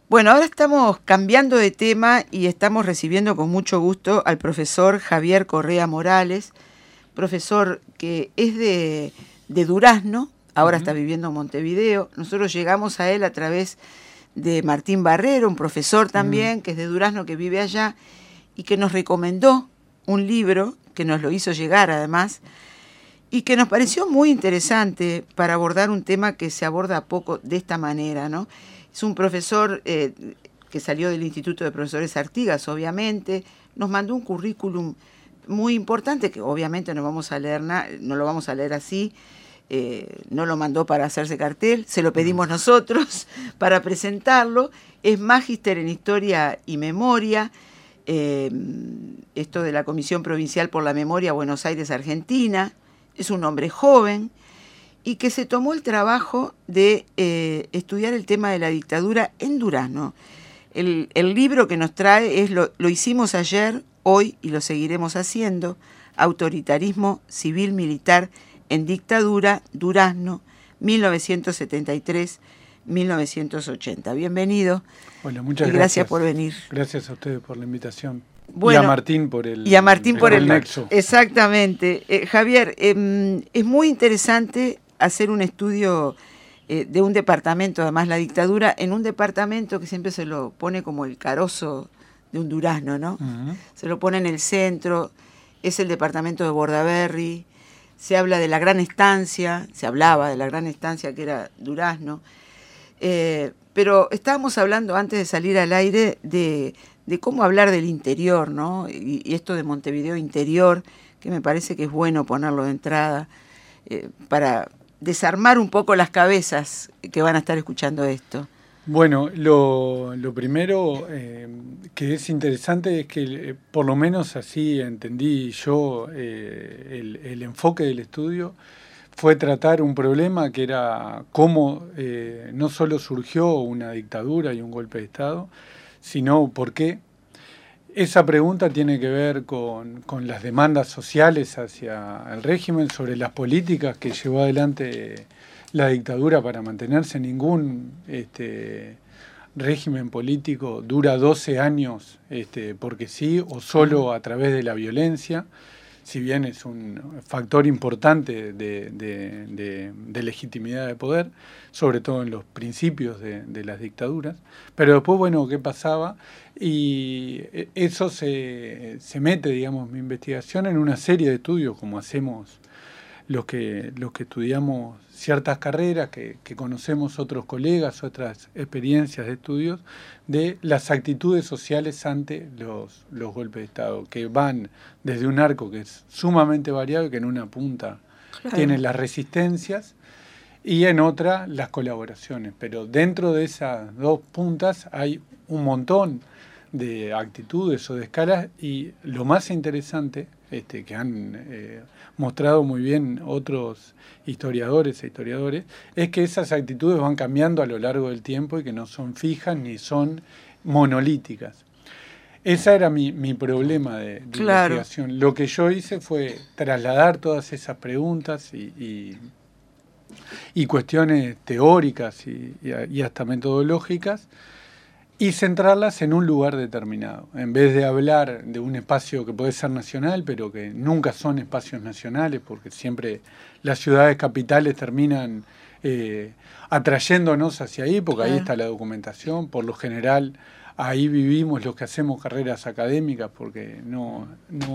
Bueno, ahora estamos cambiando de tema y estamos recibiendo con mucho gusto al profesor Javier Correa Morales, profesor que es de Durazno, ahora está viviendo en Montevideo. Nosotros llegamos a él a través de Martín Barrero, un profesor también, que es de Durazno, que vive allá, y que nos recomendó un libro, que nos lo hizo llegar además, y que nos pareció muy interesante para abordar un tema que se aborda poco de esta manera, ¿no? Es un profesor que salió del Instituto de Profesores Artigas, obviamente, nos mandó un currículum muy importante, que obviamente no vamos a leer no lo vamos a leer así, no lo mandó para hacerse cartel, se lo pedimos nosotros para presentarlo. Es magíster en Historia y Memoria, esto de la Comisión Provincial por la Memoria, Buenos Aires, Argentina. Es un hombre joven y que se tomó el trabajo de estudiar el tema de la dictadura en Durazno. El libro que nos trae es lo hicimos ayer, hoy y lo seguiremos haciendo: Autoritarismo Civil-Militar en Dictadura, Durazno, 1973-1980. Bienvenido. Bueno, muchas gracias por venir. Gracias a ustedes por la invitación. Bueno, y a Martín por el nexo. Exactamente. Javier, es muy interesante hacer un estudio de un departamento, además la dictadura, en un departamento que siempre se lo pone como el carozo de un Durazno, ¿no? Se lo pone en el centro, es el departamento de Bordaberry, se habla de la gran estancia, se hablaba de la gran estancia que era Durazno, pero estábamos hablando antes de salir al aire de cómo hablar del interior, ¿no? Y esto de Montevideo interior, que me parece que es bueno ponerlo de entrada, para desarmar un poco las cabezas que van a estar escuchando esto. Bueno, lo primero que es interesante es que, por lo menos así entendí yo, el enfoque del estudio fue tratar un problema que era cómo no solo surgió una dictadura y un golpe de Estado, sino por qué. Esa pregunta tiene que ver con las demandas sociales hacia el régimen, sobre las políticas que llevó adelante la dictadura para mantenerse. Ningún régimen político dura 12 años porque sí, o solo a través de la violencia, si bien es un factor importante de legitimidad de poder, sobre todo en los principios de las dictaduras. Pero después, bueno, ¿qué pasaba? Y eso se mete, digamos, mi investigación en una serie de estudios, como hacemos los que estudiamos ciertas carreras, que conocemos otros colegas, otras experiencias de estudios, de las actitudes sociales ante los golpes de Estado, que van desde un arco que es sumamente variado, que en una punta tiene las resistencias y en otra las colaboraciones. Pero dentro de esas dos puntas hay un montón de actitudes o de escalas, y lo más interesante, que han mostrado muy bien otros historiadores e historiadores, es que esas actitudes van cambiando a lo largo del tiempo y que no son fijas ni son monolíticas. Ese era mi problema de investigación. Lo que yo hice fue trasladar todas esas preguntas y cuestiones teóricas y hasta metodológicas, y centrarlas en un lugar determinado. En vez de hablar de un espacio que puede ser nacional, pero que nunca son espacios nacionales, porque siempre las ciudades capitales terminan atrayéndonos hacia ahí, porque ahí está la documentación. Por lo general, ahí vivimos los que hacemos carreras académicas, porque no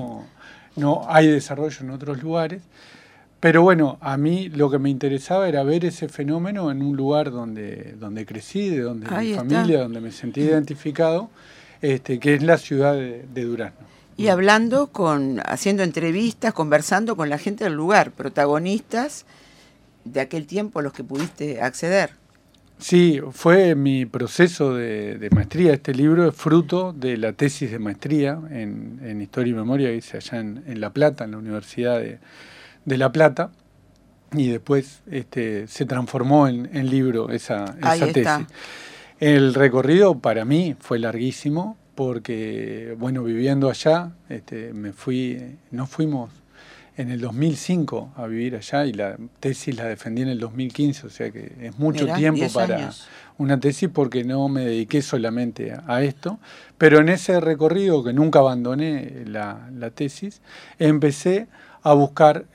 hay desarrollo en otros lugares. Pero bueno, a mí lo que me interesaba era ver ese fenómeno en un lugar donde crecí, de donde mi familia, donde me sentí identificado, que es la ciudad de Durazno. Y hablando haciendo entrevistas, conversando con la gente del lugar, protagonistas de aquel tiempo a los que pudiste acceder. Sí, fue mi proceso de maestría. Este libro es fruto de la tesis de maestría en Historia y Memoria que hice allá en La Plata, en la Universidad de La Plata, y después se transformó en libro esa tesis. El recorrido para mí fue larguísimo, porque, bueno, viviendo allá, nos fuimos en el 2005 a vivir allá y la tesis la defendí en el 2015, o sea que es mucho tiempo para una tesis porque no me dediqué solamente a esto, pero en ese recorrido que nunca abandoné la tesis, empecé a buscar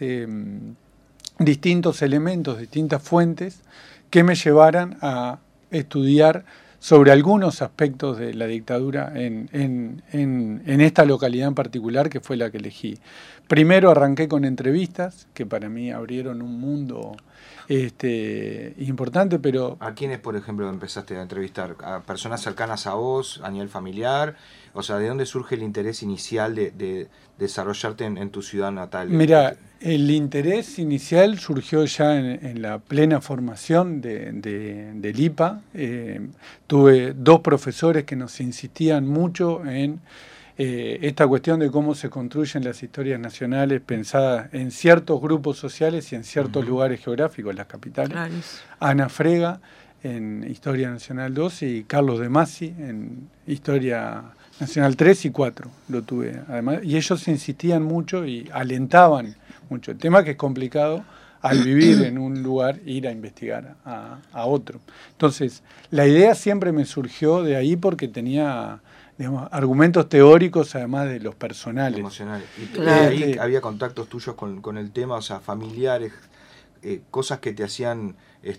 distintos elementos, distintas fuentes que me llevaran a estudiar sobre algunos aspectos de la dictadura en esta localidad en particular, que fue la que elegí. Primero arranqué con entrevistas, que para mí abrieron un mundo importante, pero... ¿A quiénes, por ejemplo, empezaste a entrevistar? ¿A personas cercanas a vos, a nivel familiar? O sea, ¿de dónde surge el interés inicial de desarrollarte en tu ciudad natal? Mira, el interés inicial surgió ya en la plena formación del IPA. Tuve 2 profesores que nos insistían mucho en esta cuestión de cómo se construyen las historias nacionales pensadas en ciertos grupos sociales y en ciertos lugares geográficos, las capitales. Claro. Ana Frega en Historia Nacional 2 y Carlos De Masi en Historia Nacional 3 y 4 lo tuve además, y ellos insistían mucho y alentaban mucho. El tema que es complicado al vivir en un lugar, ir a investigar a otro. Entonces, la idea siempre me surgió de ahí porque tenía, digamos, argumentos teóricos además de los personales. Emocionales. Y claro. Ahí había contactos tuyos con el tema, o sea, familiares, cosas que te hacían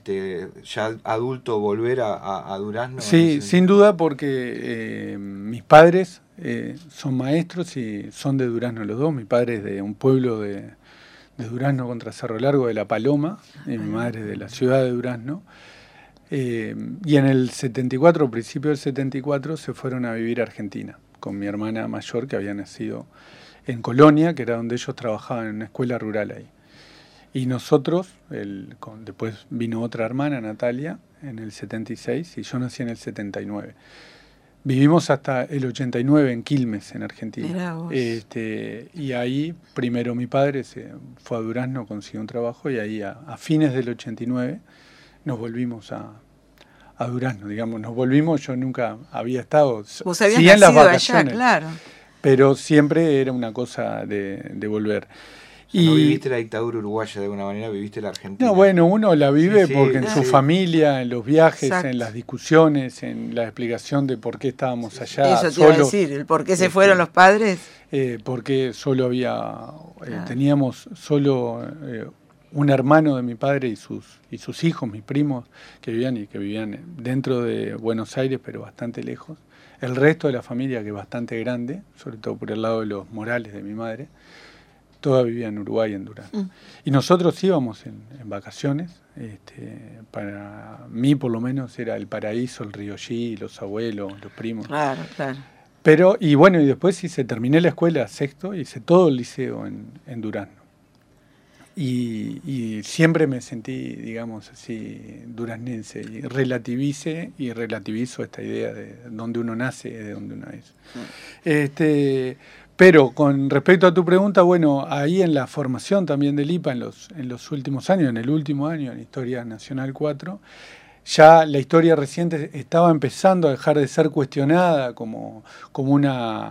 ya adulto volver a Durazno. Sí, sin duda, porque mis padres son maestros y son de Durazno los dos. Mi padre es de un pueblo de Durazno contra Cerro Largo, de La Paloma, y mi madre es de la ciudad de Durazno. Y en el 74, principio del 74, se fueron a vivir a Argentina con mi hermana mayor, que había nacido en Colonia, que era donde ellos trabajaban en una escuela rural ahí. Y nosotros, después vino otra hermana, Natalia, en el 76, y yo nací en el 79. Vivimos hasta el 89 en Quilmes, en Argentina. Y ahí, primero mi padre se fue a Durazno, consiguió un trabajo, y ahí a fines del 89 nos volvimos a Durazno, digamos. Nos volvimos, yo nunca había estado... Vos habías nacido en las vacaciones, allá, claro. Pero siempre era una cosa de volver. No viviste la dictadura uruguaya de alguna manera, viviste la Argentina. No, bueno, uno la vive porque en su familia, en los viajes, exacto, en las discusiones, en la explicación de por qué estábamos allá. Eso te iba a decir, el por qué se fueron los padres. Porque solo había, teníamos solo un hermano de mi padre y sus hijos, mis primos, que vivían dentro de Buenos Aires, pero bastante lejos. El resto de la familia, que es bastante grande, sobre todo por el lado de los Morales de mi madre, toda vivía en Uruguay, en Durazno. Y nosotros íbamos en vacaciones. Para mí, por lo menos, era el paraíso, el río G, los abuelos, los primos. Claro, claro. Pero, y bueno, y después terminé la escuela sexto, hice todo el liceo en Durazno. Y siempre me sentí, digamos así, duraznense. Y relativizo esta idea de dónde uno nace y de dónde uno es. Pero con respecto a tu pregunta, bueno, ahí en la formación también del IPA en los últimos años, en el último año, en Historia Nacional 4, ya la historia reciente estaba empezando a dejar de ser cuestionada como una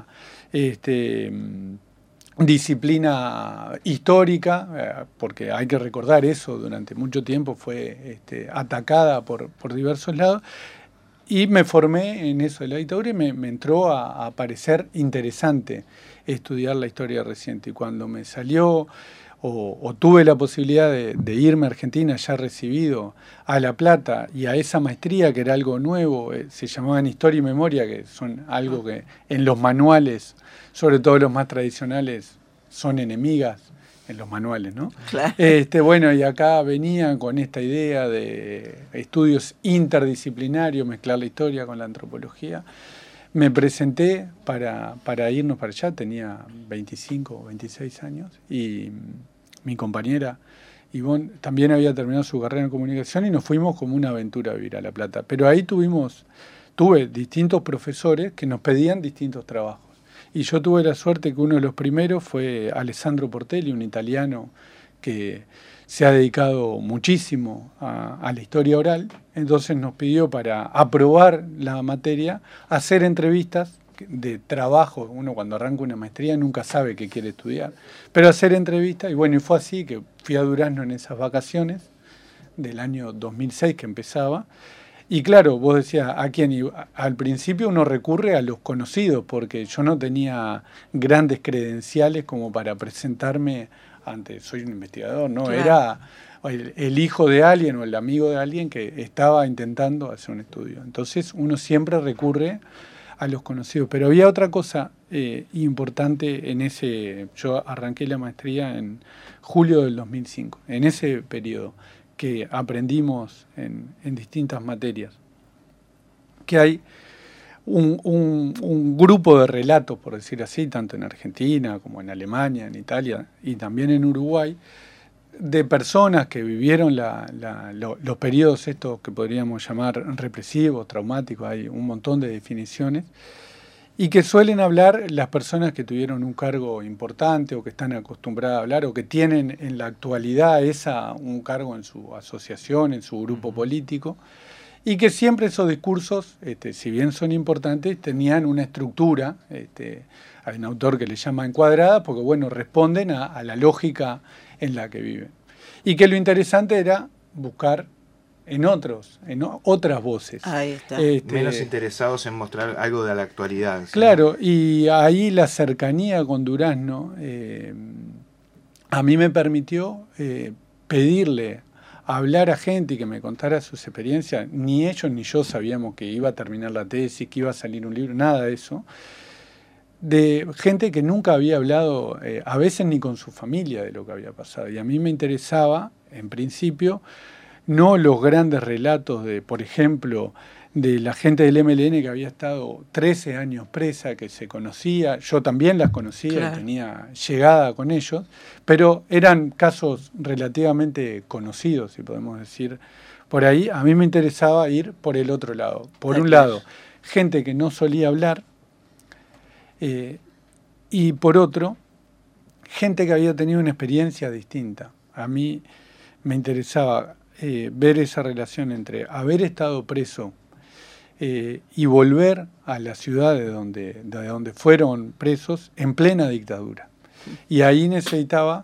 disciplina histórica, porque hay que recordar eso, durante mucho tiempo fue atacada por diversos lados. Y me formé en eso de la dictadura y me entró a parecer interesante estudiar la historia reciente. Y cuando me salió o tuve la posibilidad de irme a Argentina, ya recibido, a La Plata y a esa maestría que era algo nuevo, se llamaban Historia y Memoria, que son algo que en los manuales, sobre todo los más tradicionales, son enemigas en los manuales, ¿no? Claro. Bueno, y acá venían con esta idea de estudios interdisciplinarios, mezclar la historia con la antropología. Me presenté para irnos para allá, tenía 25 o 26 años, y mi compañera Ivonne también había terminado su carrera en comunicación y nos fuimos como una aventura a vivir a La Plata. Pero ahí tuve distintos profesores que nos pedían distintos trabajos. Y yo tuve la suerte que uno de los primeros fue Alessandro Portelli, un italiano que se ha dedicado muchísimo a la historia oral. Entonces nos pidió, para aprobar la materia, hacer entrevistas de trabajo. Uno cuando arranca una maestría nunca sabe qué quiere estudiar. Pero hacer entrevistas, y bueno, y fue así que fui a Durazno en esas vacaciones del año 2006 que empezaba. Y claro, vos decías, ¿a quién iba? Al principio uno recurre a los conocidos, porque yo no tenía grandes credenciales como para presentarme ante, soy un investigador, ¿no? Claro. Era el hijo de alguien o el amigo de alguien que estaba intentando hacer un estudio. Entonces uno siempre recurre a los conocidos. Pero había otra cosa importante en ese, yo arranqué la maestría en julio del 2005, en ese periodo que aprendimos en distintas materias, que hay un grupo de relatos, por decir así, tanto en Argentina como en Alemania, en Italia y también en Uruguay, de personas que vivieron los periodos estos que podríamos llamar represivos, traumáticos, hay un montón de definiciones, y que suelen hablar las personas que tuvieron un cargo importante o que están acostumbradas a hablar o que tienen en la actualidad un cargo en su asociación, en su grupo político, y que siempre esos discursos, si bien son importantes, tenían una estructura, hay un autor que le llama encuadrada, porque bueno, responden a la lógica en la que viven. Y que lo interesante era buscar en otras voces. Ahí está. Menos interesados en mostrar algo de la actualidad. ¿Sí? Claro, y ahí la cercanía con Durazno a mí me permitió pedirle hablar a gente y que me contara sus experiencias. Ni ellos ni yo sabíamos que iba a terminar la tesis, que iba a salir un libro, nada de eso. De gente que nunca había hablado, a veces ni con su familia, de lo que había pasado. Y a mí me interesaba, en principio, no los grandes relatos de, por ejemplo, de la gente del MLN que había estado 13 años presa, que se conocía, yo también las conocía, claro, y tenía llegada con ellos, pero eran casos relativamente conocidos, si podemos decir. Por ahí a mí me interesaba ir por el otro lado. Por un lado, gente que no solía hablar, y por otro, gente que había tenido una experiencia distinta. A mí me interesaba ver esa relación entre haber estado preso y volver a la ciudad de donde fueron presos en plena dictadura. Y ahí necesitaba,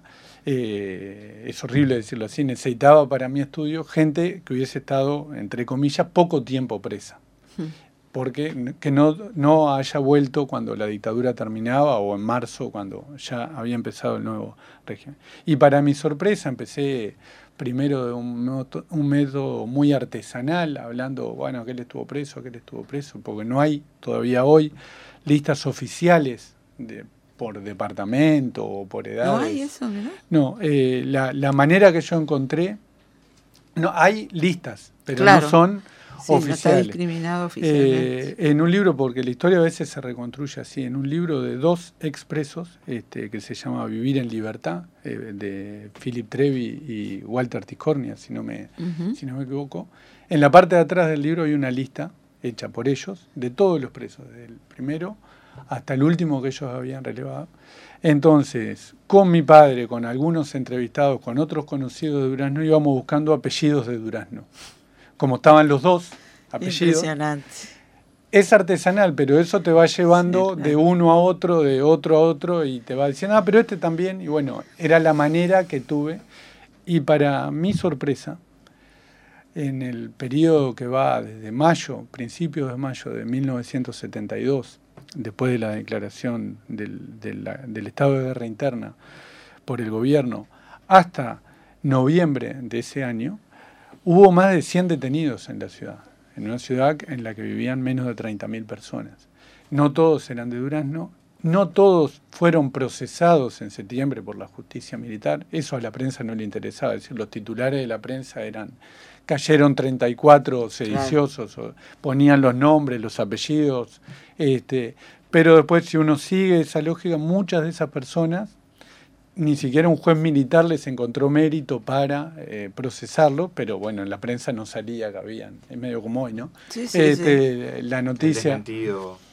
es horrible decirlo así, necesitaba para mi estudio gente que hubiese estado, entre comillas, poco tiempo presa. Porque que no haya vuelto cuando la dictadura terminaba o en marzo cuando ya había empezado el nuevo régimen. Y para mi sorpresa empecé primero de un método muy artesanal, hablando, bueno, aquel estuvo preso, porque no hay todavía hoy listas oficiales por departamento o por edades. ¿No hay eso, no? No, la manera que yo encontré, no hay listas, pero claro, no son sí, oficiales. No está discriminado oficialmente. En un libro, porque la historia a veces se reconstruye así, en un libro de 2 expresos que se llama Vivir en Libertad, de Philip Trevi y Walter Tiscornia, si no me equivoco. En la parte de atrás del libro hay una lista hecha por ellos de todos los presos, desde el primero hasta el último que ellos habían relevado. Entonces, con mi padre, con algunos entrevistados, con otros conocidos de Durazno, íbamos buscando apellidos de Durazno. Como estaban los 2 apellidos. Impresionante. Es artesanal, pero eso te va llevando, sí, claro, de uno a otro, de otro a otro, y te va diciendo, pero este también. Y bueno, era la manera que tuve. Y para mi sorpresa, en el periodo que va desde mayo, principios de mayo de 1972, después de la declaración del estado de guerra interna por el gobierno, hasta noviembre de ese año, hubo más de 100 detenidos en la ciudad, en una ciudad en la que vivían menos de 30.000 personas. No todos eran de Durazno, no todos fueron procesados en septiembre por la justicia militar, eso a la prensa no le interesaba, es decir, los titulares de la prensa cayeron 34 sediciosos, claro, ponían los nombres, los apellidos, pero después si uno sigue esa lógica, muchas de esas personas, ni siquiera un juez militar les encontró mérito para procesarlo, pero bueno, en la prensa no salía que habían, es medio como hoy, ¿no? Sí, sí, sí. La noticia.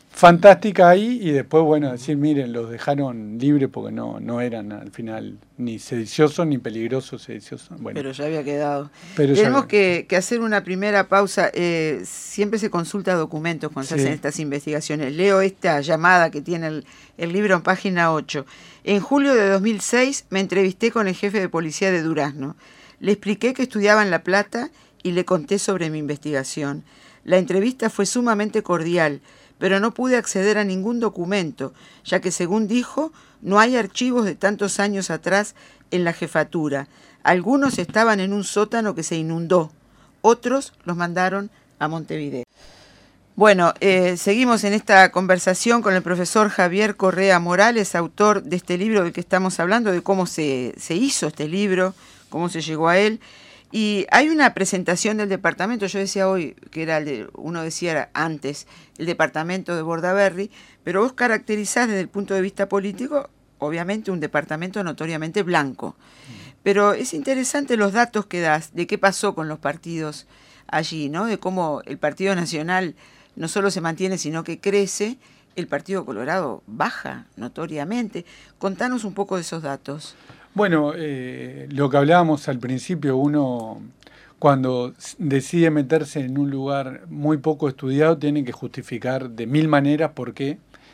fantástica ahí, y después, bueno, decir, miren, los dejaron libres porque no eran al final ni sediciosos ni peligrosos sediciosos. Bueno, pero ya había quedado. Pero Tenemos que hacer una primera pausa. Siempre se consulta documentos cuando se hacen estas investigaciones. Leo esta llamada que tiene el libro en página 8. En julio de 2006 me entrevisté con el jefe de policía de Durazno. Le expliqué que estudiaba en La Plata y le conté sobre mi investigación. La entrevista fue sumamente cordial, pero no pude acceder a ningún documento, ya que, según dijo, no hay archivos de tantos años atrás en la jefatura. Algunos estaban en un sótano que se inundó, otros los mandaron a Montevideo. Bueno, seguimos en esta conversación con el profesor Javier Correa Morales, autor de este libro del que estamos hablando, de cómo se hizo este libro, cómo se llegó a él. Y hay una presentación del departamento, yo decía hoy que era uno decía antes, el departamento de Bordaberry, pero vos caracterizás desde el punto de vista político, obviamente un departamento notoriamente blanco. Pero es interesante los datos que das de qué pasó con los partidos allí, ¿no? De cómo el Partido Nacional no solo se mantiene, sino que crece, el Partido Colorado baja notoriamente. Contanos un poco de esos datos. Bueno, lo que hablábamos al principio, uno cuando decide meterse en un lugar muy poco estudiado tiene que justificar de mil maneras por qué,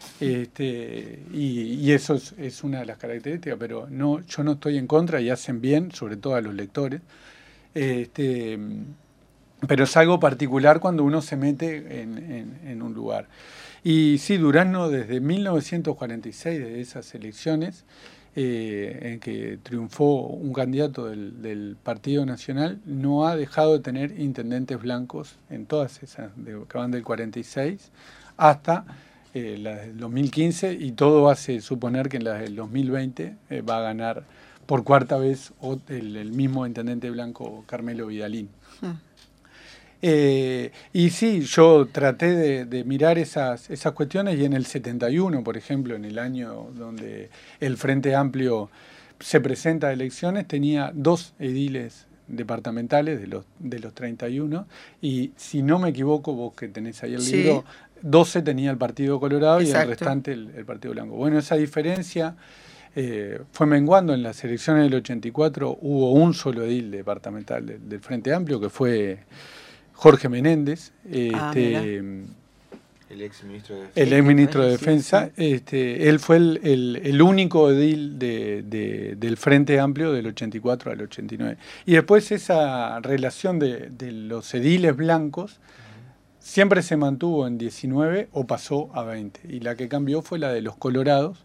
y eso es una de las características, pero no, yo no estoy en contra y hacen bien, sobre todo a los lectores, pero es algo particular cuando uno se mete en un lugar. Y sí, Durazno desde 1946, desde esas elecciones, en que triunfó un candidato del Partido Nacional, no ha dejado de tener intendentes blancos en todas esas, que van del 46 hasta la del 2015, y todo hace suponer que en la del 2020 va a ganar por cuarta vez el mismo intendente blanco, Carmelo Vidalín. Y sí, yo traté de mirar esas cuestiones, y en el 71, por ejemplo, en el año donde el Frente Amplio se presenta a elecciones, tenía 2 ediles departamentales de los 31, y si no me equivoco, vos que tenés ahí el libro, 12 tenía el Partido Colorado. Exacto. Y el restante el Partido Blanco. Bueno, esa diferencia fue menguando. En las elecciones del 84 hubo un solo edil departamental del Frente Amplio, que fue Jorge Menéndez, el ex ministro de Defensa. Él fue el único edil del Frente Amplio del 84 al 89. Y después esa relación de los ediles blancos siempre se mantuvo en 19 o pasó a 20. Y la que cambió fue la de los colorados,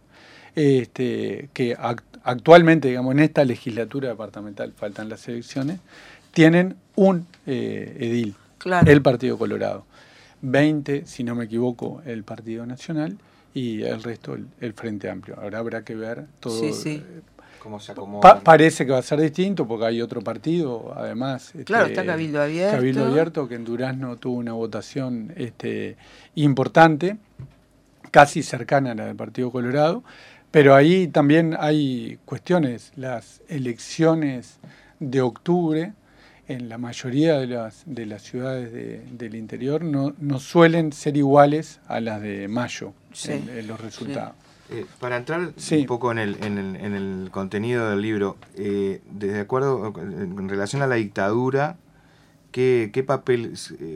que actualmente, digamos, en esta legislatura departamental, faltan las elecciones, tienen un edil, claro, el Partido Colorado. 20, si no me equivoco, el Partido Nacional, y el resto el Frente Amplio. Ahora habrá que ver todo. Cómo se acomoda. Parece que va a ser distinto porque hay otro partido, además. Claro, está Cabildo Abierto. Cabildo Abierto, que en Durazno tuvo una votación importante, casi cercana a la del Partido Colorado, pero ahí también hay cuestiones. Las elecciones de octubre en la mayoría de las ciudades del interior no suelen ser iguales a las de mayo, en los resultados. Para entrar un poco en el contenido del libro, desde acuerdo en relación a la dictadura, ¿qué papel,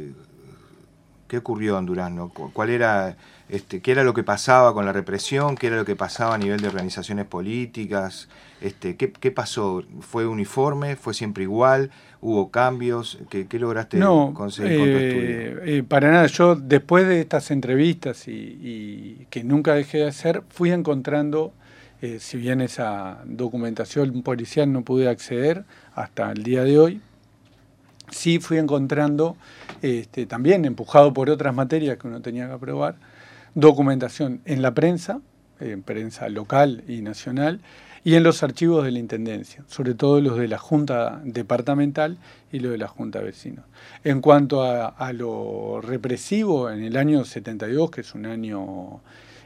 qué ocurrió en Durazno? ¿Cuál era, qué era lo que pasaba con la represión? ¿Qué era lo que pasaba a nivel de organizaciones políticas? ¿Qué pasó? ¿Fue uniforme? ¿Fue siempre igual? ¿Hubo cambios? ¿Qué lograste conseguir con tu estudio? Para nada. Yo, después de estas entrevistas y que nunca dejé de hacer, fui encontrando, si bien esa documentación policial no pude acceder hasta el día de hoy, sí fui encontrando, también empujado por otras materias que uno tenía que aprobar, documentación en la prensa, en prensa local y nacional, y en los archivos de la Intendencia, sobre todo los de la Junta Departamental y los de la Junta de Vecinos. En cuanto a lo represivo, en el año 72, que es un año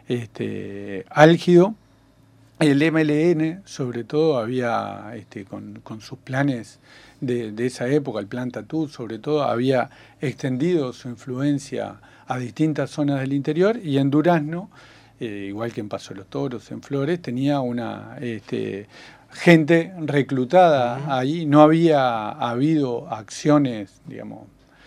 álgido, el MLN, sobre todo, había, con sus planes de esa época, el Plan Tatú, sobre todo, había extendido su influencia a distintas zonas del interior, y en Durazno, igual que en Paso de los Toros, en Flores, tenía una gente reclutada ahí. No había habido acciones, digamos,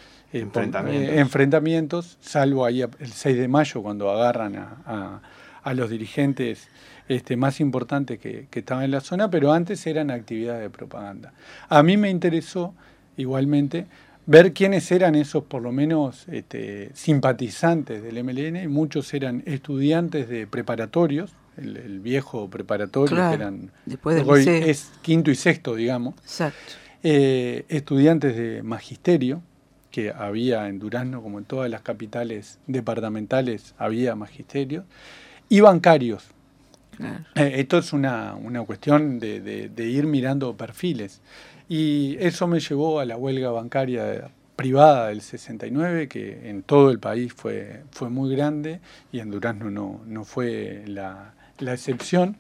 enfrentamientos, salvo ahí el 6 de mayo, cuando agarran a los dirigentes más importantes que estaban en la zona, pero antes eran actividades de propaganda. A mí me interesó, igualmente, ver quiénes eran esos, por lo menos, simpatizantes del MLN, y muchos eran estudiantes de preparatorios, el viejo preparatorio, claro, que eran, después del hoy liceo. Es quinto y sexto, digamos. Exacto. Estudiantes de magisterio, que había en Durazno, como en todas las capitales departamentales, había magisterio, y bancarios. Claro. Esto es una cuestión de ir mirando perfiles. Y eso me llevó a la huelga bancaria privada del 69, que en todo el país fue muy grande, y en Durazno no fue la excepción.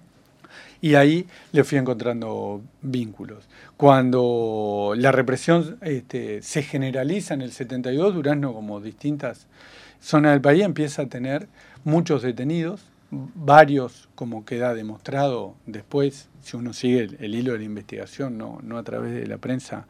Y ahí le fui encontrando vínculos. Cuando la represión se generaliza en el 72, Durazno, como distintas zonas del país, empieza a tener muchos detenidos, varios, como queda demostrado después, si uno sigue el hilo de la investigación, no a través de la prensa,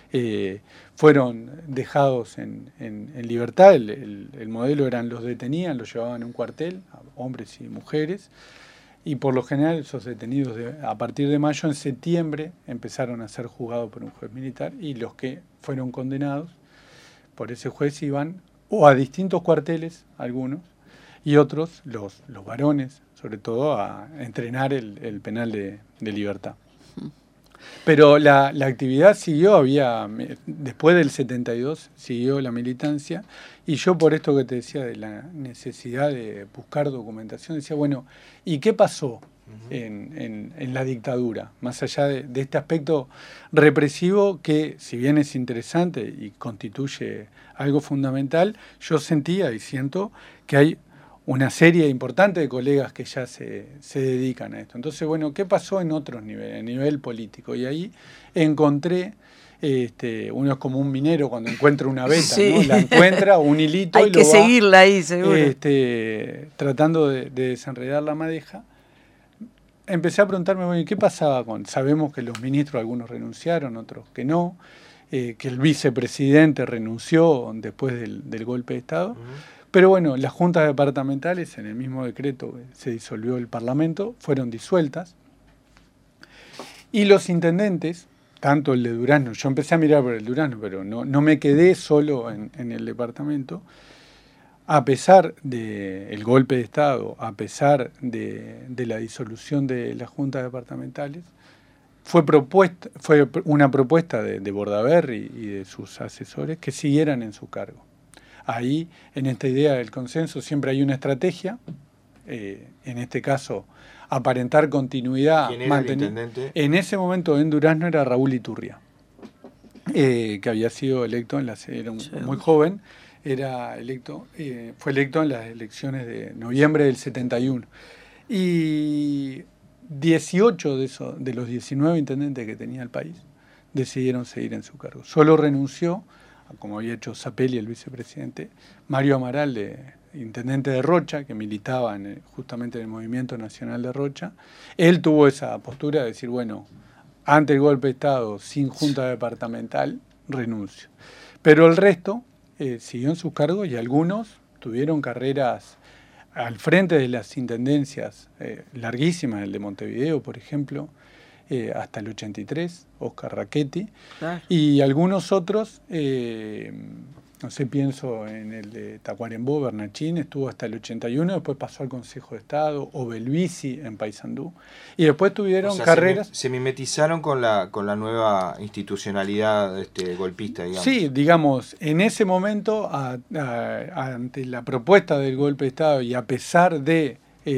fueron dejados en libertad. El modelo eran: los detenían, los llevaban a un cuartel, hombres y mujeres, y por lo general esos detenidos a partir de mayo, en septiembre, empezaron a ser juzgados por un juez militar, y los que fueron condenados por ese juez iban o a distintos cuarteles, algunos, y otros, los varones, sobre todo, a entrenar el penal de libertad. Pero la actividad siguió, después del 72 siguió la militancia, y yo, por esto que te decía de la necesidad de buscar documentación, decía, bueno, ¿y qué pasó en la dictadura? Más allá de este aspecto represivo, que si bien es interesante y constituye algo fundamental, yo sentía y siento que hay una serie importante de colegas que ya se dedican a esto. Entonces, bueno, ¿qué pasó en otros niveles, a nivel político? Y ahí encontré, uno es como un minero cuando encuentra una veta, sí, ¿no? La encuentra, un hilito, hay y que seguirla ahí, seguro. Tratando de desenredar la madeja. Empecé a preguntarme, bueno, ¿qué pasaba sabemos que los ministros, algunos renunciaron, otros que no, que el vicepresidente renunció después del golpe de Estado. Pero bueno, las juntas departamentales, en el mismo decreto se disolvió el Parlamento, fueron disueltas. Y los intendentes, tanto el de Durazno, yo empecé a mirar por el Durazno, pero no me quedé solo en el departamento, a pesar del golpe de Estado, a pesar de la disolución de las juntas departamentales, fue una propuesta de Bordaberry y de sus asesores que siguieran en su cargo. Ahí, en esta idea del consenso, siempre hay una estrategia, en este caso, aparentar continuidad. ¿Quién era el intendente? En ese momento en Durazno era Raúl Iturria, que había sido electo, era muy joven, fue electo en las elecciones de noviembre del 71. Y 18 de los 19 intendentes que tenía el país decidieron seguir en su cargo. Solo renunció, como había hecho Zapelli, el vicepresidente, Mario Amaral, intendente de Rocha, que militaba justamente en el Movimiento Nacional de Rocha. Él tuvo esa postura de decir, bueno, ante el golpe de Estado, sin junta departamental, renuncio. Pero el resto siguió en sus cargos, y algunos tuvieron carreras al frente de las intendencias larguísimas, el de Montevideo, por ejemplo, hasta el 83, Oscar Rachetti, claro. Y algunos otros, no sé, pienso en el de Tacuarembó, Bernachín, estuvo hasta el 81, después pasó al Consejo de Estado, o Belvisi en Paysandú, y después tuvieron carreras... Se mimetizaron con la nueva institucionalidad golpista, digamos. Sí, digamos, en ese momento, ante la propuesta del golpe de Estado, y a pesar de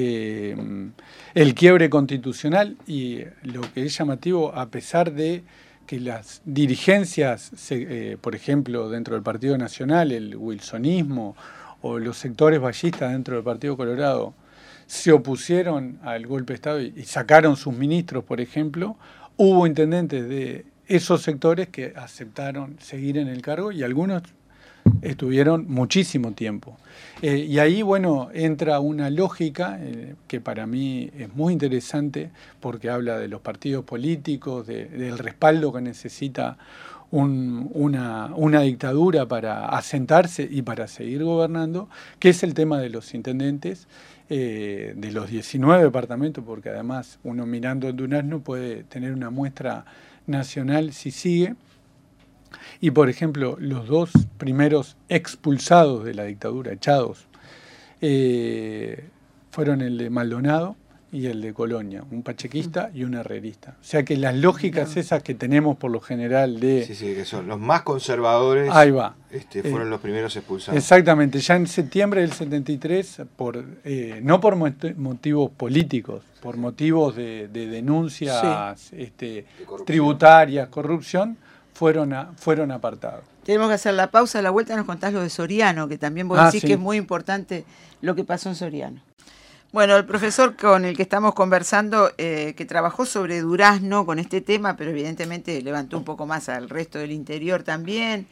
el quiebre constitucional, y lo que es llamativo, a pesar de que las dirigencias, por ejemplo, dentro del Partido Nacional, el wilsonismo o los sectores vallistas dentro del Partido Colorado, se opusieron al golpe de Estado y sacaron sus ministros, por ejemplo, hubo intendentes de esos sectores que aceptaron seguir en el cargo, y algunos estuvieron muchísimo tiempo. Y ahí, bueno, entra una lógica que para mí es muy interesante porque habla de los partidos políticos, del respaldo que necesita una dictadura para asentarse y para seguir gobernando, que es el tema de los intendentes, de los 19 departamentos, porque además uno mirando en Durazno puede tener una muestra nacional si sigue. Y, por ejemplo, los dos primeros expulsados de la dictadura, echados, fueron el de Maldonado y el de Colonia, un pachequista y un herrerista. O sea que las lógicas esas que tenemos por lo general de... Sí, que son los más conservadores. Ahí va. Fueron los primeros expulsados. Exactamente, ya en septiembre del 73, no por motivos políticos, por motivos de denuncias de tributarias, corrupción, fueron apartados. Tenemos que hacer la pausa, a la vuelta nos contás lo de Soriano, que también vos decís que es muy importante lo que pasó en Soriano. Bueno, el profesor con el que estamos conversando, que trabajó sobre Durazno con este tema, pero evidentemente levantó un poco más al resto del interior también,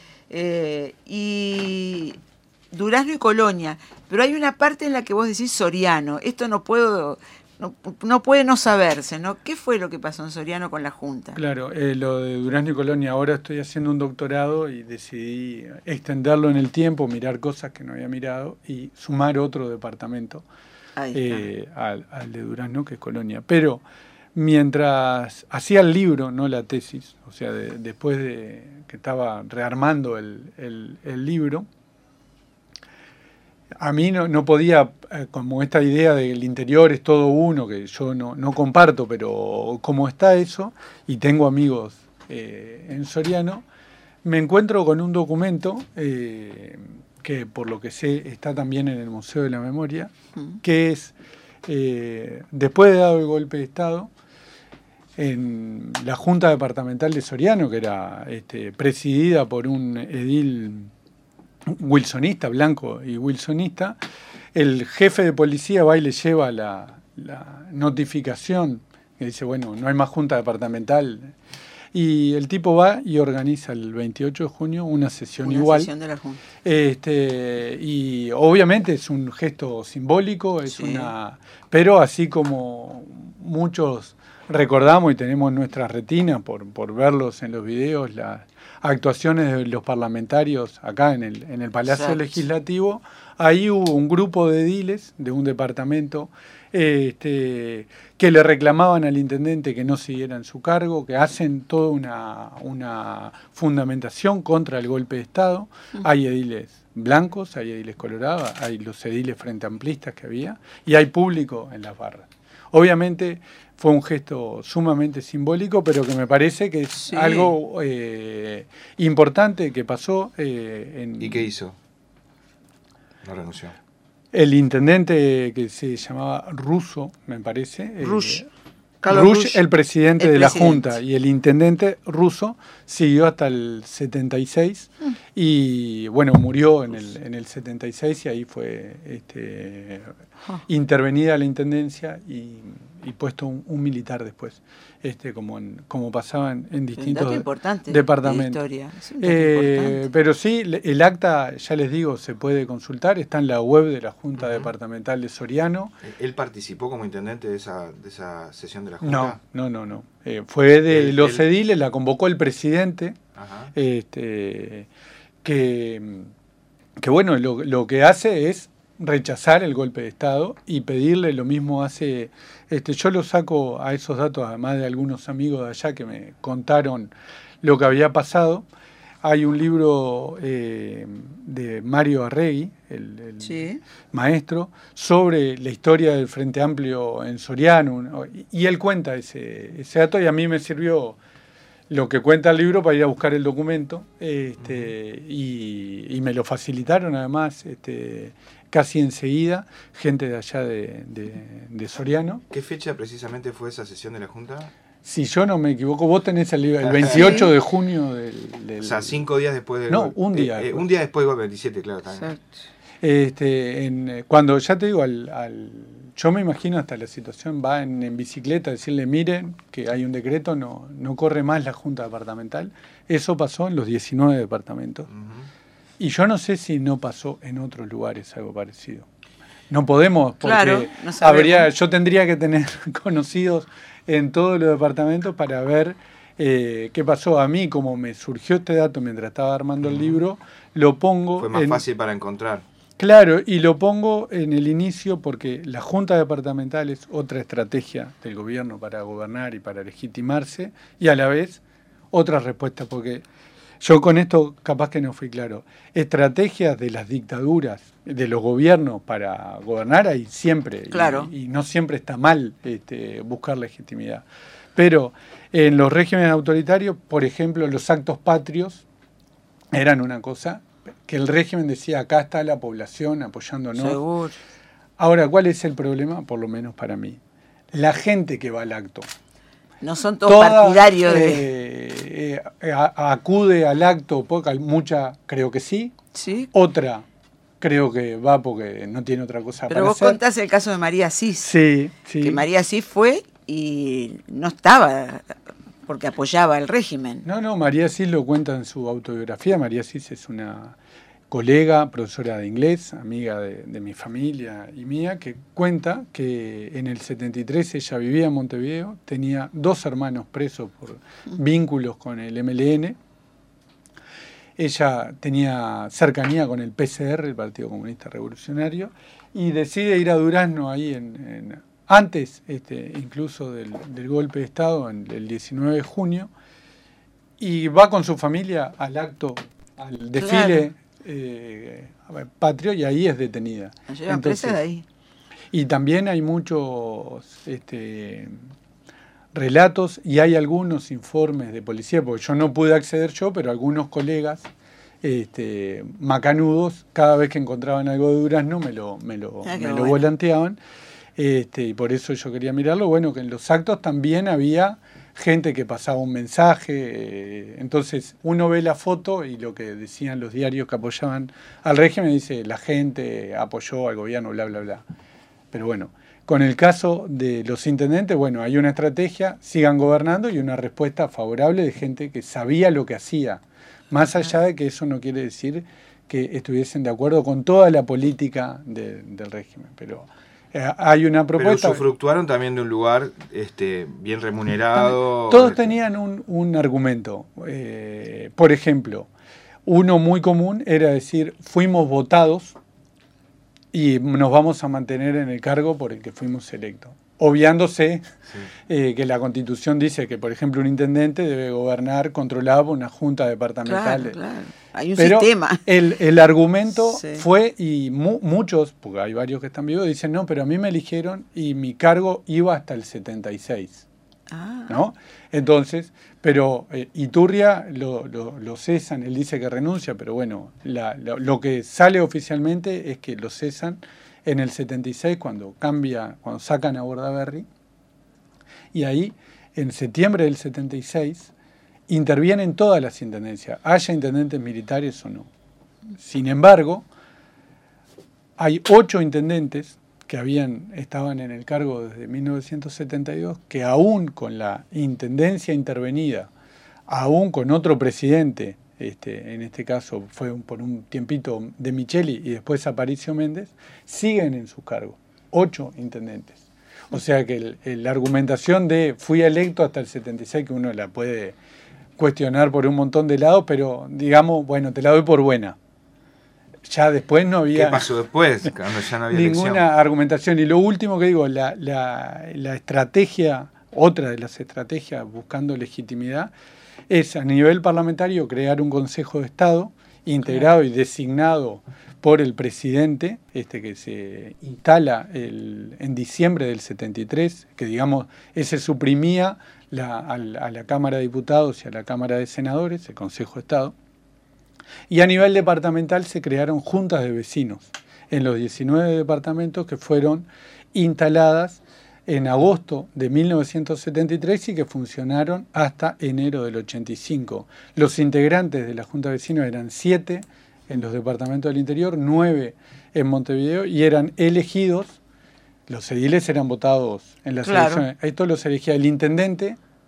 y Durazno y Colonia, pero hay una parte en la que vos decís Soriano, esto no puede no saberse, ¿no? ¿Qué fue lo que pasó en Soriano con la Junta? Claro, lo de Durazno y Colonia, ahora estoy haciendo un doctorado y decidí extenderlo en el tiempo, mirar cosas que no había mirado y sumar otro departamento al de Durazno, que es Colonia. Pero mientras hacía el libro, no la tesis, o sea, después de que estaba rearmando el libro, a mí no podía, como esta idea del interior es todo uno, que yo no comparto, pero como está eso, y tengo amigos en Soriano, me encuentro con un documento que por lo que sé está también en el Museo de la Memoria, que es, después de dado el golpe de Estado, en la Junta Departamental de Soriano, que era presidida por un edil wilsonista, blanco y wilsonista, el jefe de policía va y le lleva la notificación, que dice, bueno, no hay más junta departamental, y el tipo va y organiza el 28 de junio una sesión igual. Sesión de la Junta. Y obviamente es un gesto simbólico, pero así como muchos recordamos y tenemos en nuestra retina por verlos en los videos, las actuaciones de los parlamentarios acá en el Palacio Legislativo, ahí hubo un grupo de ediles de un departamento que le reclamaban al intendente que no siguiera en su cargo, que hacen toda una fundamentación contra el golpe de Estado. Hay ediles blancos, hay ediles colorados, hay los ediles frente amplistas que había, y hay público en las barras. Obviamente fue un gesto sumamente simbólico, pero que me parece que es algo importante que pasó. ¿Y qué hizo? No renunció. El intendente que se llamaba Russo, me parece. Rush, el presidente de la Junta, y el intendente Russo siguió hasta el 76 y bueno, murió en el 76 y ahí fue intervenida la intendencia y puesto un militar después, como pasaban en distintos departamentos. Pero sí, el acta, ya les digo, se puede consultar, está en la web de la Junta Departamental de Soriano. ¿Él participó como intendente de esa sesión de la Junta? No. Fue de los ediles, la convocó el presidente, que bueno, lo que hace es rechazar el golpe de Estado y pedirle lo mismo hace... yo lo saco a esos datos, además de algunos amigos de allá que me contaron lo que había pasado. Hay un libro de Mario Arregui, el maestro, sobre la historia del Frente Amplio en Soriano, y él cuenta ese dato, y a mí me sirvió lo que cuenta el libro para ir a buscar el documento, y me lo facilitaron además casi enseguida, gente de allá de Soriano. ¿Qué fecha precisamente fue esa sesión de la Junta? Si yo no me equivoco, vos tenés el 28 de junio del... O sea, 5 días después del... No, un día. Un día después del 27, claro. También. Cuando ya te digo, yo me imagino hasta la situación, va en bicicleta a decirle, miren, que hay un decreto, no corre más la Junta Departamental. Eso pasó en los 19 departamentos. Y yo no sé si no pasó en otros lugares algo parecido. No podemos, porque claro, no yo tendría que tener conocidos en todos los departamentos para ver qué pasó. A mí, como me surgió este dato mientras estaba armando el libro, lo pongo... Fue más fácil para encontrar. Claro, y lo pongo en el inicio porque la Junta Departamental es otra estrategia del gobierno para gobernar y para legitimarse, y a la vez otra respuesta, porque yo con esto capaz que no fui claro. Estrategias de las dictaduras, de los gobiernos para gobernar hay siempre, claro. y no siempre está mal buscar legitimidad. Pero en los regímenes autoritarios, por ejemplo, los actos patrios eran una cosa que el régimen decía, acá está la población apoyándonos. Seguro. Ahora, ¿cuál es el problema? Por lo menos para mí. La gente que va al acto. No son todos partidarios acude al acto, mucha creo que sí. Sí. Otra creo que va porque no tiene otra cosa Pero para vos hacer. contás el caso de María Asís. Sí, sí. Que María Asís fue y no estaba porque apoyaba el régimen. No, María Asís lo cuenta en su autobiografía. María Asís es una colega, profesora de inglés, amiga de mi familia y mía, que cuenta que en el 73 ella vivía en Montevideo, tenía 2 hermanos presos por vínculos con el MLN. Ella tenía cercanía con el PCR, el Partido Comunista Revolucionario, y decide ir a Durazno ahí antes incluso del golpe de Estado, el 19 de junio, y va con su familia al acto, al desfile patrio, y ahí es detenida. La llevan presa de ahí. Y también hay muchos relatos y hay algunos informes de policía, porque yo no pude acceder pero algunos colegas macanudos, cada vez que encontraban algo de Durazno me lo volanteaban. Y por eso yo quería mirarlo. Bueno, que en los actos también había gente que pasaba un mensaje. Entonces uno ve la foto y lo que decían los diarios que apoyaban al régimen, dice la gente apoyó al gobierno, bla, bla, bla. Pero bueno, con el caso de los intendentes, bueno, hay una estrategia, sigan gobernando, y una respuesta favorable de gente que sabía lo que hacía. Más allá de que eso no quiere decir que estuviesen de acuerdo con toda la política del régimen. Pero hay una propuesta. Pero usufructuaron también de un lugar bien remunerado. Todos tenían un argumento. Por ejemplo, uno muy común era decir, fuimos votados y nos vamos a mantener en el cargo por el que fuimos electos. Obviándose que la Constitución dice que, por ejemplo, un intendente debe gobernar controlado por una junta departamental. Claro. Hay un Pero sistema. El argumento fue, y muchos, porque hay varios que están vivos, dicen, no, pero a mí me eligieron y mi cargo iba hasta el 76. ¿No? Entonces, pero Iturria lo cesan, él dice que renuncia, pero bueno, lo que sale oficialmente es que lo cesan en el 76 cuando sacan a Bordaberry, y ahí en septiembre del 76 intervienen todas las intendencias, haya intendentes militares o no. Sin embargo, hay 8 intendentes que estaban en el cargo desde 1972, que aún con la intendencia intervenida, aún con otro presidente, en este caso fue por un tiempito de Micheli y después Aparicio Méndez, siguen en su cargo, 8 intendentes. O sea que la argumentación de fui electo hasta el 76, que uno la puede cuestionar por un montón de lados, pero digamos, bueno, te la doy por buena. Ya después no había... ¿Qué pasó después? Cuando ya no había ninguna elección. Argumentación. Y lo último que digo, la estrategia, otra de las estrategias buscando legitimidad, es a nivel parlamentario crear un Consejo de Estado integrado y designado por el presidente, que se instala en diciembre del 73, que digamos, ese suprimía a la Cámara de Diputados y a la Cámara de Senadores, el Consejo de Estado. Y a nivel departamental se crearon juntas de vecinos en los 19 departamentos que fueron instaladas en agosto de 1973 y que funcionaron hasta enero del 85. Los integrantes de la Junta de Vecinos eran 7 en los departamentos del interior, 9 en Montevideo, y eran elegidos, los ediles eran votados en las elecciones. Esto los elegía el intendente,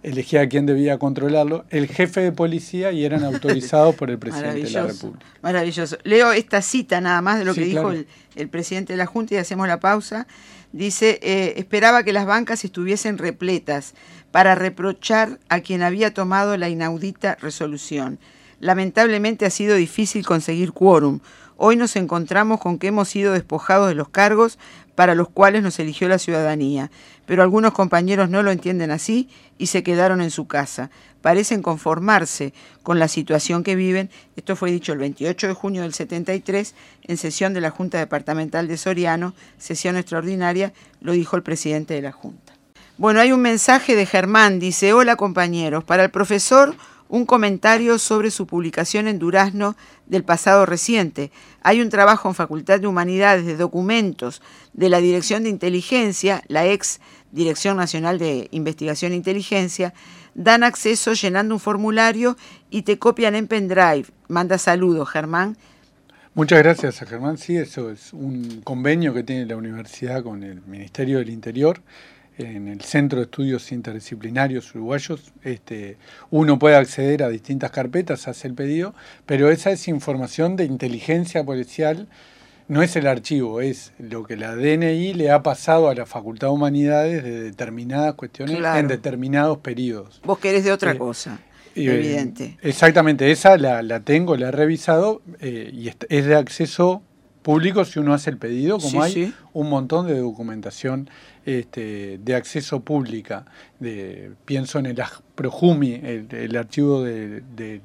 elegía a quién debía controlarlo, el jefe de policía, y eran autorizados por el presidente de la República. Maravilloso. Leo esta cita nada más de lo que dijo claro. el presidente de la Junta y hacemos la pausa. Dice, esperaba que las bancas estuviesen repletas para reprochar a quien había tomado la inaudita resolución. Lamentablemente ha sido difícil conseguir quórum. Hoy nos encontramos con que hemos sido despojados de los cargos para los cuales nos eligió la ciudadanía, pero algunos compañeros no lo entienden así y se quedaron en su casa. Parecen conformarse con la situación que viven. Esto fue dicho el 28 de junio del 73 en sesión de la Junta Departamental de Soriano, sesión extraordinaria, lo dijo el presidente de la Junta. Bueno, hay un mensaje de Germán, dice, hola compañeros, para el profesor un comentario sobre su publicación en Durazno del pasado reciente. Hay un trabajo en Facultad de Humanidades de documentos de la Dirección de Inteligencia, la ex Dirección Nacional de Investigación e Inteligencia, dan acceso llenando un formulario y te copian en pendrive. Manda saludos, Germán. Muchas gracias a Germán. Sí, eso es un convenio que tiene la universidad con el Ministerio del Interior. En el Centro de Estudios Interdisciplinarios Uruguayos, uno puede acceder a distintas carpetas, hace el pedido, pero esa es información de inteligencia policial, no es el archivo, es lo que la DNI le ha pasado a la Facultad de Humanidades de determinadas cuestiones en determinados periodos. Vos querés de otra cosa, evidente. Exactamente, esa la tengo, la he revisado y es de acceso público si uno hace el pedido, como hay un montón de documentación de acceso pública. Pienso en el AJPROJUMI, el archivo de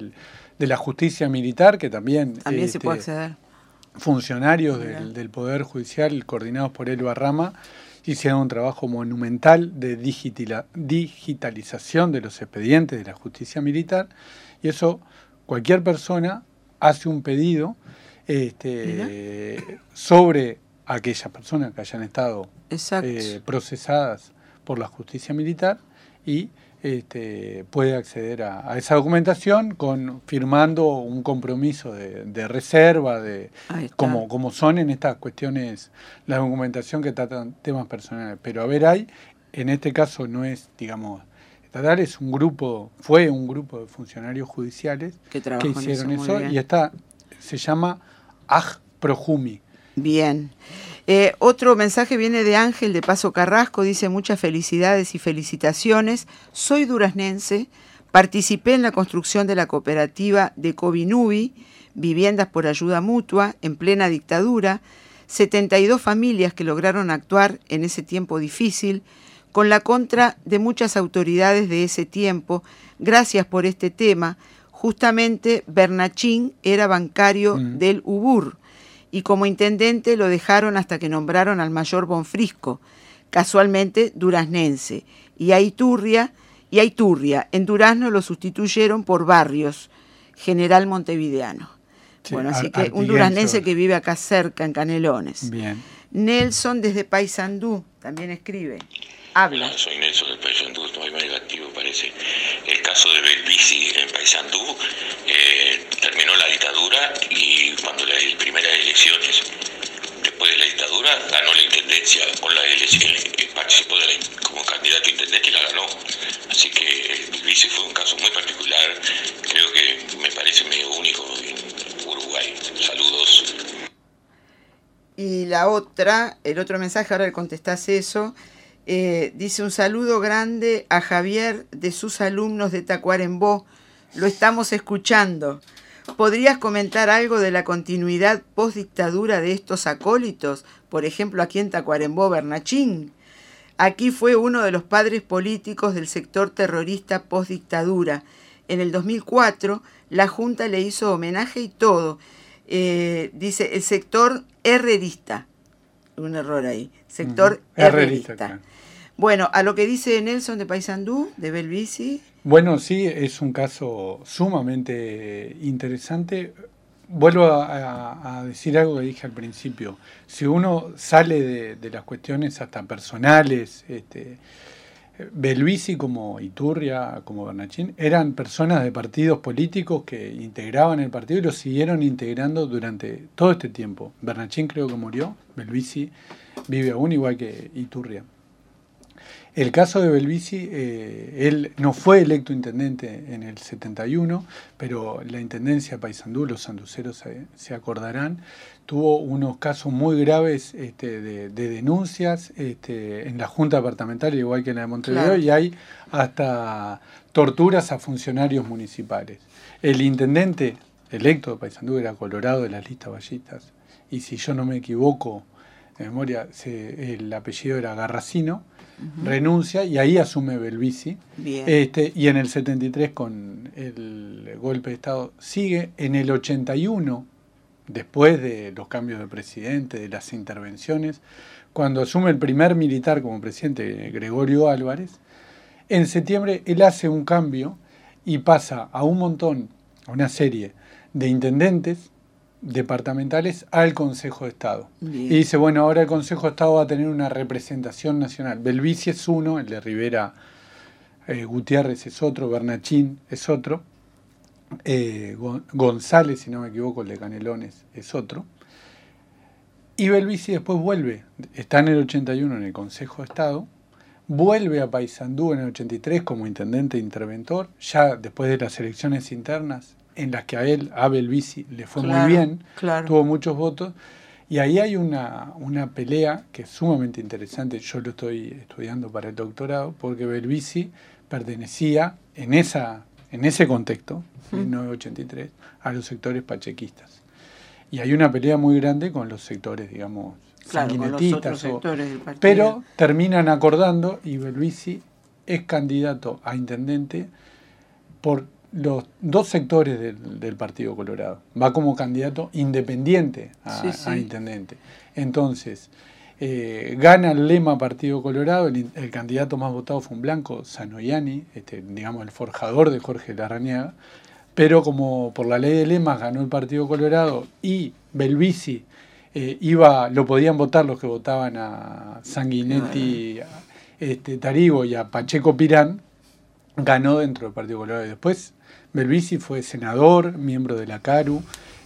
la justicia militar, que también se puede acceder. Funcionarios del Poder Judicial, coordinados por Elba Rama, hicieron un trabajo monumental de digitalización de los expedientes de la justicia militar, y eso cualquier persona hace un pedido sobre aquellas personas que hayan estado procesadas por la justicia militar y puede acceder a esa documentación firmando un compromiso de reserva, como son en estas cuestiones la documentación que tratan temas personales. Pero en este caso no es, digamos, estatal, fue un grupo de funcionarios judiciales que hicieron eso y se llama AJPROJUMI. Bien. Otro mensaje viene de Ángel de Paso Carrasco, dice muchas felicidades y felicitaciones. Soy duraznense, participé en la construcción de la cooperativa de Covinubi, viviendas por ayuda mutua, en plena dictadura, 72 familias que lograron actuar en ese tiempo difícil, con la contra de muchas autoridades de ese tiempo. Gracias por este tema. Justamente Bernachín era bancario del UBUR y como intendente lo dejaron hasta que nombraron al mayor Bonfrisco, casualmente duraznense, y a Iturria. En Durazno lo sustituyeron por Barrios, general montevideano. Sí, bueno, así que un duraznense que vive acá cerca, en Canelones. Bien. Nelson desde Paysandú también escribe. Habla. Soy Nelson de Paysandú, muy negativo parece. El caso de Belvisi en Paysandú, terminó la dictadura y cuando las primeras elecciones, después de la dictadura, ganó la intendencia con las elecciones, participó como candidato a intendente y la ganó. Así que Belvisi fue un caso muy particular, creo que me parece medio único en Uruguay. Saludos. Y el otro mensaje, ahora le contestás eso. Dice un saludo grande a Javier de sus alumnos de Tacuarembó, lo estamos escuchando. ¿Podrías comentar algo de la continuidad post-dictadura de estos acólitos? Por ejemplo, aquí en Tacuarembó, Bernachín. Aquí fue uno de los padres políticos del sector terrorista post-dictadura. En el 2004 la Junta le hizo homenaje y todo. Dice el sector herrerista. Un error ahí. Sector herrerista. Claro. Bueno, a lo que dice Nelson de Paysandú, de Belvisi. Bueno, sí, es un caso sumamente interesante. Vuelvo a decir algo que dije al principio. Si uno sale de las cuestiones hasta personales, Belvisi como Iturria, como Bernachín, eran personas de partidos políticos que integraban el partido y lo siguieron integrando durante todo este tiempo. Bernachín creo que murió, Belvisi vive aún igual que Iturria. El caso de Belvisi, él no fue electo intendente en el 71, pero la intendencia de Paysandú, los sanduceros se acordarán, tuvo unos casos muy graves de denuncias en la Junta Departamental, igual que en la de Montevideo, claro. Y hay hasta torturas a funcionarios municipales. El intendente electo de Paysandú era Colorado de las listas vallistas, y si yo no me equivoco, de memoria, el apellido era Garracino, renuncia y ahí asume Belvisi. Y en el 73 con el golpe de Estado sigue. En el 81, después de los cambios de presidente, de las intervenciones, cuando asume el primer militar como presidente, Gregorio Álvarez, en septiembre él hace un cambio y pasa a una serie de intendentes departamentales al Consejo de Estado. Bien. Y dice, bueno, ahora el Consejo de Estado va a tener una representación nacional. Belvisi es uno, el de Rivera Gutiérrez es otro, Bernachín es otro, González, si no me equivoco, el de Canelones es otro. Y Belvisi después vuelve, está en el 81 en el Consejo de Estado, vuelve a Paysandú en el 83 como intendente interventor, ya después de las elecciones internas, en las que a Belvisi le fue muy bien, tuvo muchos votos, y ahí hay una pelea que es sumamente interesante. Yo lo estoy estudiando para el doctorado, porque Belvisi pertenecía en ese contexto, en 1983, a los sectores pachequistas. Y hay una pelea muy grande con los sectores, digamos, sanguinetistas, sectores del partido. Pero terminan acordando y Belvisi es candidato a intendente por los dos sectores del Partido Colorado. Va como candidato independiente a intendente. Entonces, gana el lema Partido Colorado, el candidato más votado fue un blanco, Sanoiani, digamos el forjador de Jorge Larrañaga, pero como por la ley de lemas ganó el Partido Colorado y Belvisi lo podían votar los que votaban a Sanguinetti, Tarigo y a Pacheco Pirán, ganó dentro del Partido Colorado. Y después Belvisi fue senador, miembro de la CARU.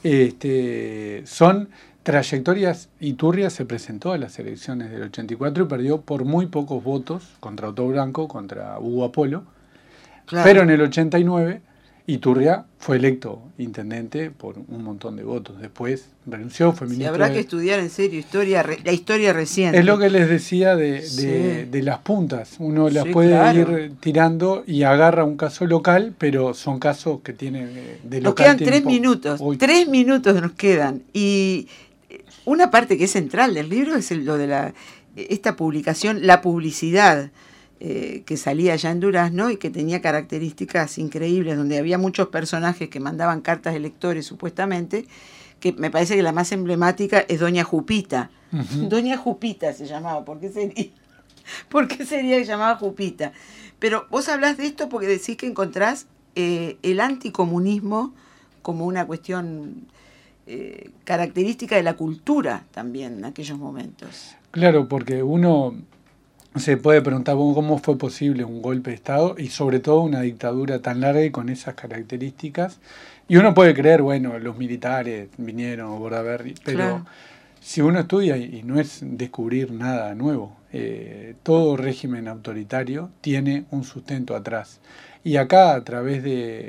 Son trayectorias. Iturria se presentó a las elecciones del 84 y perdió por muy pocos votos contra Otto Blanco, contra Hugo Apolo. Claro. Pero en el 89 Iturria fue electo intendente por un montón de votos. Después renunció, fue ministro. Habrá que estudiar en serio la historia reciente. Es lo que les decía de las puntas. Uno las puede ir tirando y agarra un caso local, pero son casos que tienen de local. Nos quedan 3 minutos. 3 minutos nos quedan. Y una parte que es central del libro es lo de esta publicación, la publicidad. Que salía allá en Durazno y que tenía características increíbles, donde había muchos personajes que mandaban cartas de lectores supuestamente, que me parece que la más emblemática es Doña Jupita. Doña Jupita se llamaba. ¿Por qué sería que llamaba Jupita? Pero vos hablás de esto porque decís que encontrás el anticomunismo como una cuestión característica de la cultura también en aquellos momentos. Claro, porque uno se puede preguntar cómo fue posible un golpe de Estado y sobre todo una dictadura tan larga y con esas características. Y uno puede creer, bueno, los militares vinieron, Bordaberry, pero claro, si uno estudia, y no es descubrir nada nuevo, todo régimen autoritario tiene un sustento atrás. Y acá, a través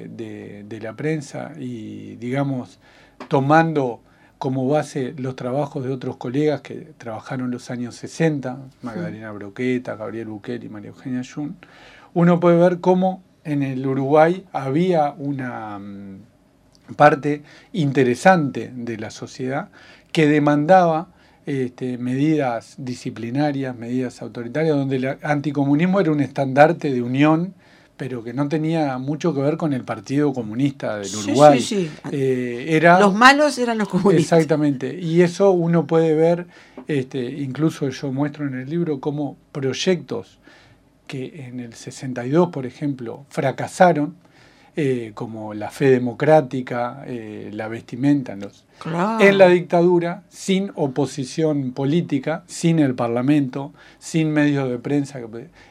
de la prensa y, digamos, tomando como base los trabajos de otros colegas que trabajaron en los años 60, Magdalena Broqueta, Gabriel Bukele y María Eugenia Yun, uno puede ver cómo en el Uruguay había una parte interesante de la sociedad que demandaba medidas disciplinarias, medidas autoritarias, donde el anticomunismo era un estandarte de unión, pero que no tenía mucho que ver con el Partido Comunista del Uruguay. Sí. Los malos eran los comunistas. Exactamente. Y eso uno puede ver, incluso yo muestro en el libro, cómo proyectos que en el 62, por ejemplo, fracasaron, como la fe democrática, la vestimenta en la dictadura, sin oposición política, sin el Parlamento, sin medios de prensa,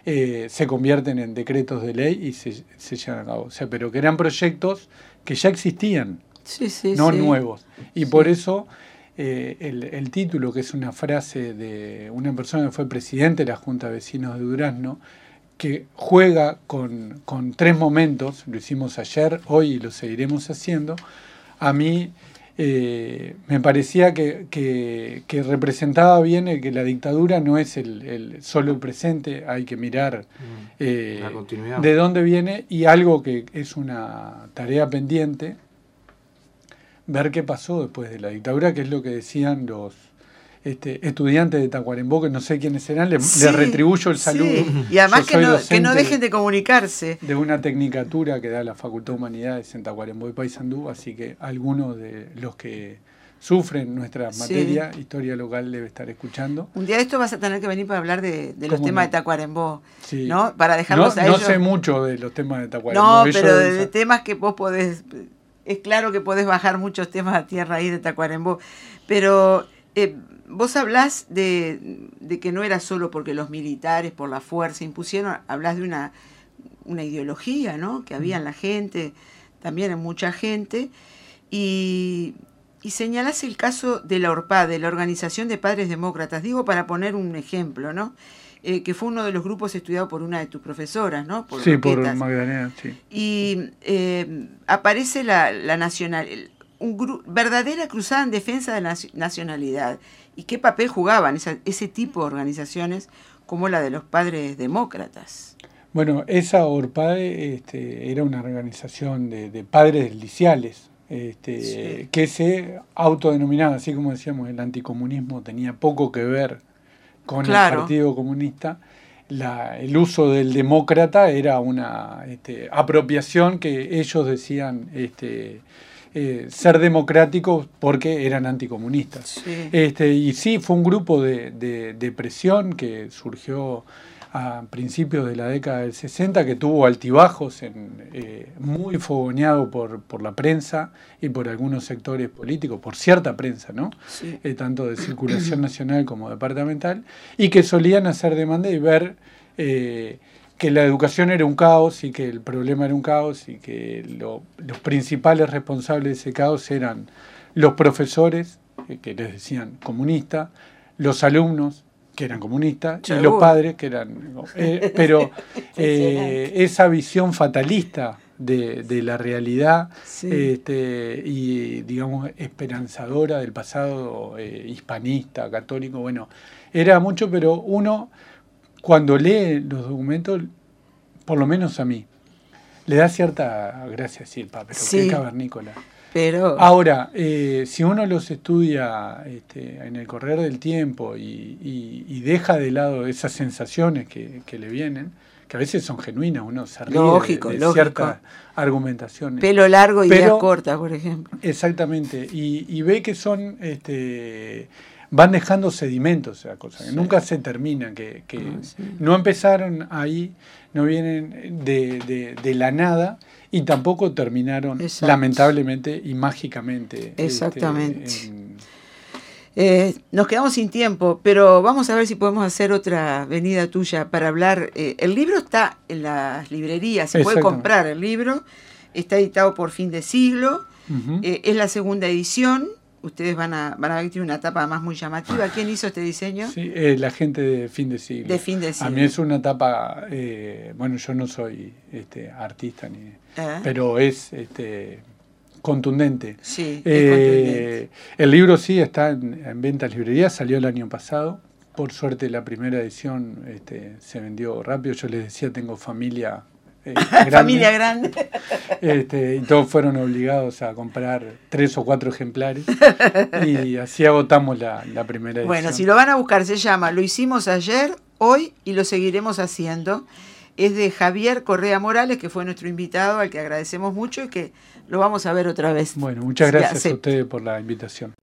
se convierten en decretos de ley y se llevan a cabo. O sea, pero que eran proyectos que ya existían, no nuevos. Y por eso el título, que es una frase de una persona que fue presidente de la Junta de Vecinos de Durazno, que juega con 3 momentos, lo hicimos ayer, hoy y lo seguiremos haciendo. A mí me parecía que representaba bien que la dictadura no es solo el presente, hay que mirar la continuidad, de dónde viene, y algo que es una tarea pendiente, ver qué pasó después de la dictadura, que es lo que decían los estudiantes de Tacuarembó, que no sé quiénes eran, les retribuyo el saludo. Sí. Y además que no dejen de comunicarse. De una tecnicatura que da la Facultad de Humanidades en Tacuarembó y Paysandú, así que algunos de los que sufren nuestra materia, historia local, debe estar escuchando. Un día de esto vas a tener que venir para hablar de los temas de Tacuarembó, sí. ¿no? Para dejarlos a ellos. No sé mucho de los temas de Tacuarembó. No, pero de temas que vos podés... Es claro que podés bajar muchos temas a tierra ahí de Tacuarembó, pero... vos hablás de que no era solo porque los militares, por la fuerza, impusieron, hablás de una ideología, ¿no? Que había en la gente, también en mucha gente, y señalás el caso de la ORPAD, de la Organización de Padres Demócratas, digo para poner un ejemplo, ¿no? Que fue uno de los grupos estudiados por una de tus profesoras, ¿no? Sí, por Magdalena, sí. Y aparece la nacional... verdadera cruzada en defensa de la nacionalidad. ¿Y qué papel jugaban ese tipo de organizaciones como la de los Padres Demócratas? Bueno, esa ORPADE era una organización de padres liciales, sí, que se autodenominaba, así como decíamos, el anticomunismo tenía poco que ver con el Partido Comunista. El uso del demócrata era una apropiación que ellos decían... ser democráticos porque eran anticomunistas. Sí. Y sí, fue un grupo de presión que surgió a principios de la década del 60, que tuvo altibajos, muy fogoneado por la prensa y por algunos sectores políticos, por cierta prensa, ¿no? Sí. Tanto de circulación nacional como departamental, y que solían hacer demanda y ver... que la educación era un caos y que el problema era un caos y que los principales responsables de ese caos eran los profesores, que les decían comunistas, los alumnos, que eran comunistas, y los padres, que eran... pero esa visión fatalista de la realidad, sí, y, digamos, esperanzadora del pasado hispanista, católico, bueno, era mucho, pero uno... Cuando lee los documentos, por lo menos a mí, le da cierta gracia decir, pero sí, qué cavernícola. Pero... Ahora, si uno los estudia en el correr del tiempo y deja de lado esas sensaciones que le vienen, que a veces son genuinas, uno se ríe de ciertas argumentaciones. Pelo largo y ideas cortas, por ejemplo. Exactamente, y ve que son... van dejando sedimentos, o sea, cosas que sí, nunca se terminan, que sí, no empezaron ahí, no vienen de la nada, y tampoco terminaron, exacto, lamentablemente y mágicamente. Exactamente. Nos quedamos sin tiempo, pero vamos a ver si podemos hacer otra venida tuya para hablar. El libro está en las librerías, se puede comprar el libro, está editado por Fin de Siglo, es la segunda edición. Ustedes van a ver que tiene una tapa más muy llamativa. ¿Quién hizo este diseño? Sí, la gente de Fin de Siglo. De Fin de Siglo. A mí es una tapa, bueno, yo no soy artista, pero es contundente. Sí, es contundente. El libro sí está en venta en librerías, salió el año pasado. Por suerte la primera edición se vendió rápido. Yo les decía, tengo familia... grande. Familia grande. Y todos fueron obligados a comprar 3 o 4 ejemplares y así agotamos la primera edición. Bueno, si lo van a buscar, se llama Lo hicimos ayer, hoy y lo seguiremos haciendo. Es de Javier Correa Morales, que fue nuestro invitado, al que agradecemos mucho y que lo vamos a ver otra vez. Bueno, muchas gracias a ustedes por la invitación.